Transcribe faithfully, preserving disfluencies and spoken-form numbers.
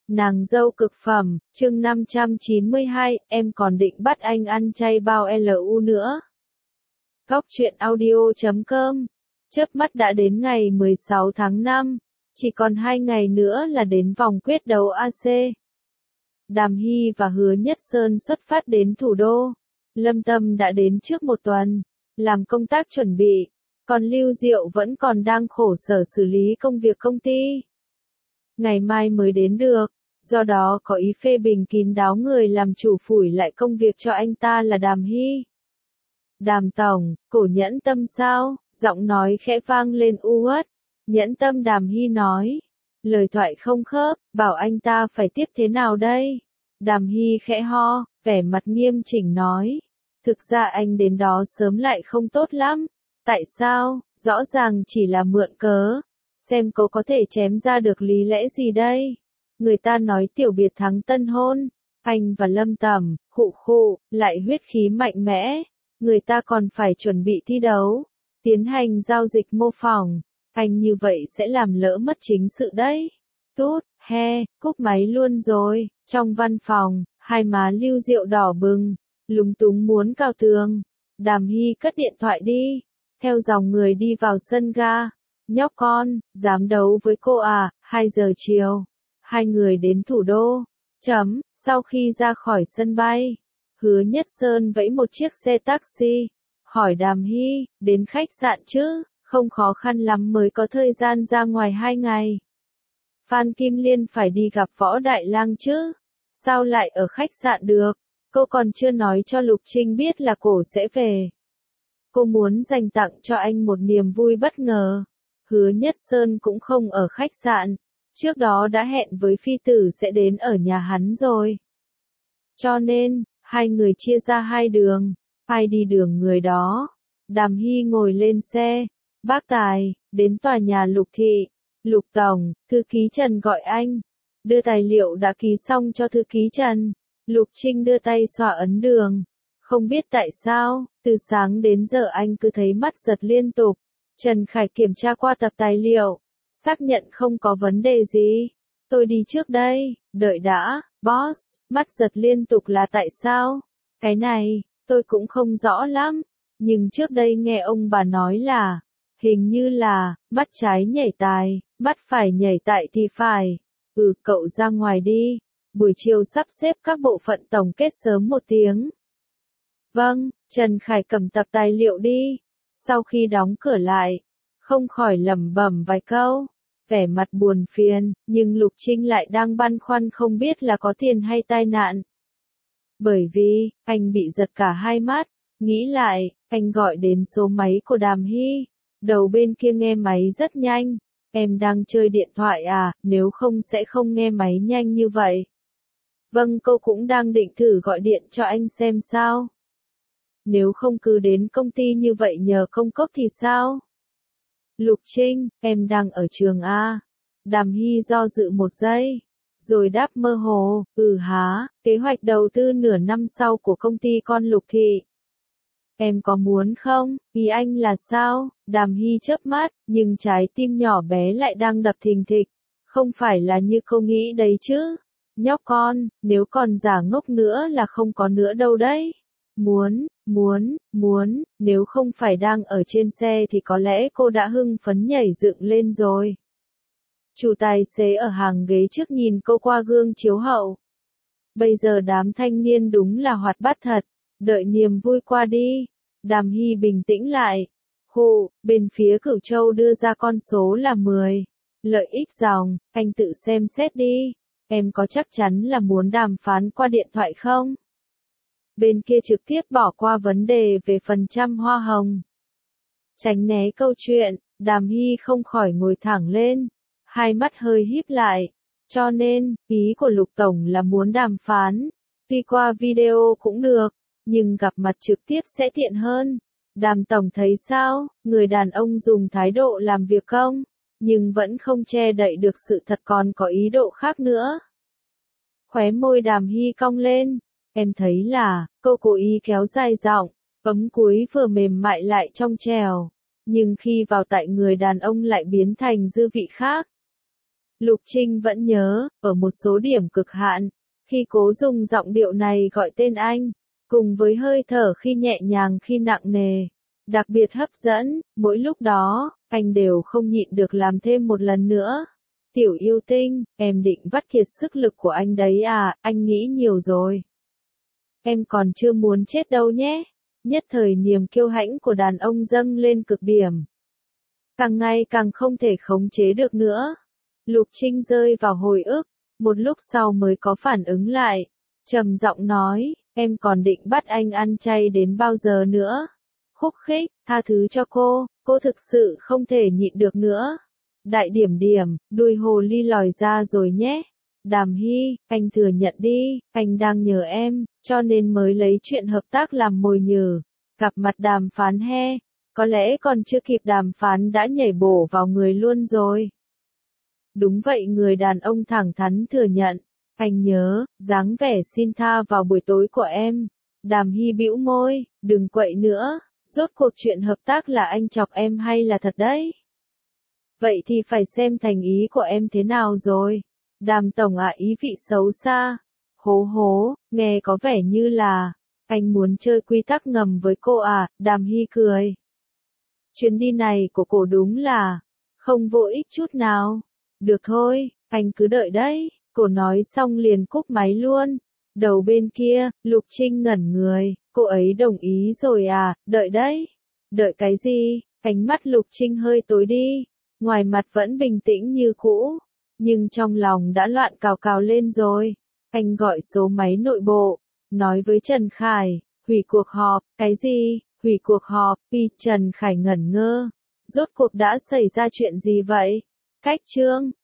Nàng dâu cực phẩm, chương năm trăm chín mươi hai, em còn định bắt anh ăn chay bao lu nữa. Góc truyện audio chấm com. Chớp mắt đã đến ngày mười sáu tháng năm, chỉ còn hai ngày nữa là đến vòng quyết đấu a xê. Đàm Hy và Hứa Nhất Sơn xuất phát đến thủ đô. Lâm Tâm đã đến trước một tuần, làm công tác chuẩn bị, còn Lưu Diệu vẫn còn đang khổ sở xử lý công việc công ty. Ngày mai mới đến được, do đó có ý phê bình kín đáo người làm chủ phủi lại công việc cho anh ta là Đàm Hy. Đàm Tổng, cổ Nhẫn Tâm sao? Giọng nói khẽ vang lên u uất. Nhẫn Tâm Đàm Hy nói. Lời thoại không khớp, bảo anh ta phải tiếp thế nào đây? Đàm Hy khẽ ho, vẻ mặt nghiêm chỉnh nói. Thực ra anh đến đó sớm lại không tốt lắm. Tại sao? Rõ ràng chỉ là mượn cớ. Xem cô có thể chém ra được lý lẽ gì đây? Người ta nói tiểu biệt thắng tân hôn. Anh và Lâm Tầm, khụ khụ, lại huyết khí mạnh mẽ. Người ta còn phải chuẩn bị thi đấu, tiến hành giao dịch mô phỏng. Anh như vậy sẽ làm lỡ mất chính sự đấy. Tút, he, cúp máy luôn rồi. Trong văn phòng, hai má Lưu Diệu đỏ bừng, lúng túng muốn cào tường. Đàm Hy cất điện thoại đi, theo dòng người đi vào sân ga. Nhóc con, dám đấu với cô à? Hai giờ chiều, hai người đến thủ đô. Chấm, sau khi ra khỏi sân bay, Hứa Nhất Sơn vẫy một chiếc xe taxi, hỏi Đàm Hy, đến khách sạn chứ, không khó khăn lắm mới có thời gian ra ngoài hai ngày. Phan Kim Liên phải đi gặp Võ Đại Lang chứ, sao lại ở khách sạn được, cô còn chưa nói cho Lục Trinh biết là cổ sẽ về. Cô muốn dành tặng cho anh một niềm vui bất ngờ. Hứa Nhất Sơn cũng không ở khách sạn, trước đó đã hẹn với phi tử sẽ đến ở nhà hắn rồi. Cho nên, hai người chia ra hai đường, ai đi đường người đó. Đàm Hy ngồi lên xe, bác tài, đến tòa nhà Lục Thị. Lục Tổng, thư ký Trần gọi anh, đưa tài liệu đã ký xong cho thư ký Trần. Lục Trinh đưa tay xoa ấn đường, không biết tại sao, từ sáng đến giờ anh cứ thấy mắt giật liên tục. Trần Khải kiểm tra qua tập tài liệu, xác nhận không có vấn đề gì. Tôi đi trước đây, đợi đã, boss, mắt giật liên tục là tại sao? Cái này, tôi cũng không rõ lắm, nhưng trước đây nghe ông bà nói là, hình như là, mắt trái nhảy tài, mắt phải nhảy tại thì phải. Ừ, cậu ra ngoài đi, buổi chiều sắp xếp các bộ phận tổng kết sớm một tiếng. Vâng, Trần Khải cầm tập tài liệu đi, sau khi đóng cửa lại, không khỏi lẩm bẩm vài câu. Vẻ mặt buồn phiền, nhưng Lục Trinh lại đang băn khoăn không biết là có tiền hay tai nạn. Bởi vì, anh bị giật cả hai mắt, nghĩ lại, anh gọi đến số máy của Đàm Hy. Đầu bên kia nghe máy rất nhanh. Em đang chơi điện thoại à, nếu không sẽ không nghe máy nhanh như vậy. Vâng, cô cũng đang định thử gọi điện cho anh xem sao. Nếu không cứ đến công ty như vậy nhờ công cốc thì sao? Lục Trinh, em đang ở trường A. Đàm Hy do dự một giây, rồi đáp mơ hồ, ừ há, kế hoạch đầu tư nửa năm sau của công ty con Lục Thị. Em có muốn không? Ý anh là sao? Đàm Hy chớp mắt, nhưng trái tim nhỏ bé lại đang đập thình thịch. Không phải là như cô nghĩ đấy chứ. Nhóc con, nếu còn giả ngốc nữa là không có nữa đâu đấy. Muốn, muốn, muốn, nếu không phải đang ở trên xe thì có lẽ cô đã hưng phấn nhảy dựng lên rồi. Chủ tài xế ở hàng ghế trước nhìn cô qua gương chiếu hậu. Bây giờ đám thanh niên đúng là hoạt bát thật, đợi niềm vui qua đi. Đàm Hy bình tĩnh lại. Hù, bên phía Cửu Châu đưa ra con số là mười. Lợi ích dòng, anh tự xem xét đi. Em có chắc chắn là muốn đàm phán qua điện thoại không? Bên kia trực tiếp bỏ qua vấn đề về phần trăm hoa hồng. Tránh né câu chuyện, Đàm Hy không khỏi ngồi thẳng lên, hai mắt hơi híp lại. Cho nên, ý của Lục Tổng là muốn đàm phán, tuy qua video cũng được, nhưng gặp mặt trực tiếp sẽ tiện hơn. Đàm Tổng thấy sao, người đàn ông dùng thái độ làm việc công, nhưng vẫn không che đậy được sự thật còn có ý độ khác nữa. Khóe môi Đàm Hy cong lên. Em thấy là, cô cố ý kéo dài giọng, ấm cuối vừa mềm mại lại trong trèo, nhưng khi vào tại người đàn ông lại biến thành dư vị khác. Lục Trinh vẫn nhớ, ở một số điểm cực hạn, khi cố dùng giọng điệu này gọi tên anh, cùng với hơi thở khi nhẹ nhàng khi nặng nề, đặc biệt hấp dẫn, mỗi lúc đó, anh đều không nhịn được làm thêm một lần nữa. Tiểu yêu tinh, em định vắt kiệt sức lực của anh đấy à, anh nghĩ nhiều rồi. Em còn chưa muốn chết đâu nhé. Nhất thời niềm kiêu hãnh của đàn ông dâng lên cực điểm. Càng ngày càng không thể khống chế được nữa. Lục Trinh rơi vào hồi ức, một lúc sau mới có phản ứng lại. Trầm giọng nói, em còn định bắt anh ăn chay đến bao giờ nữa? Khúc khích, tha thứ cho cô, cô thực sự không thể nhịn được nữa. Đại điểm điểm, đuôi hồ ly lòi ra rồi nhé. Đàm Hy, anh thừa nhận đi, anh đang nhờ em, cho nên mới lấy chuyện hợp tác làm mồi nhử. Gặp mặt đàm phán he, có lẽ còn chưa kịp đàm phán đã nhảy bổ vào người luôn rồi. Đúng vậy, người đàn ông thẳng thắn thừa nhận. Anh nhớ, dáng vẻ xin tha vào buổi tối của em. Đàm Hy bĩu môi, đừng quậy nữa, rốt cuộc chuyện hợp tác là anh chọc em hay là thật đấy? Vậy thì phải xem thành ý của em thế nào rồi. Đàm tổng ạ, ý vị xấu xa. Hố hố, nghe có vẻ như là, anh muốn chơi quy tắc ngầm với cô à, Đàm Hy cười. Chuyến đi này của cô đúng là, không vô ích chút nào. Được thôi, anh cứ đợi đấy. Cô nói xong liền cúp máy luôn. Đầu bên kia, Lục Trinh ngẩn người, cô ấy đồng ý rồi à, đợi đấy. Đợi cái gì? Ánh mắt Lục Trinh hơi tối đi, ngoài mặt vẫn bình tĩnh như cũ, nhưng trong lòng đã loạn cào cào lên rồi. Anh gọi số máy nội bộ, nói với Trần Khải, hủy cuộc họp, cái gì, hủy cuộc họp, vì Trần Khải ngẩn ngơ. Rốt cuộc đã xảy ra chuyện gì vậy? Cách chương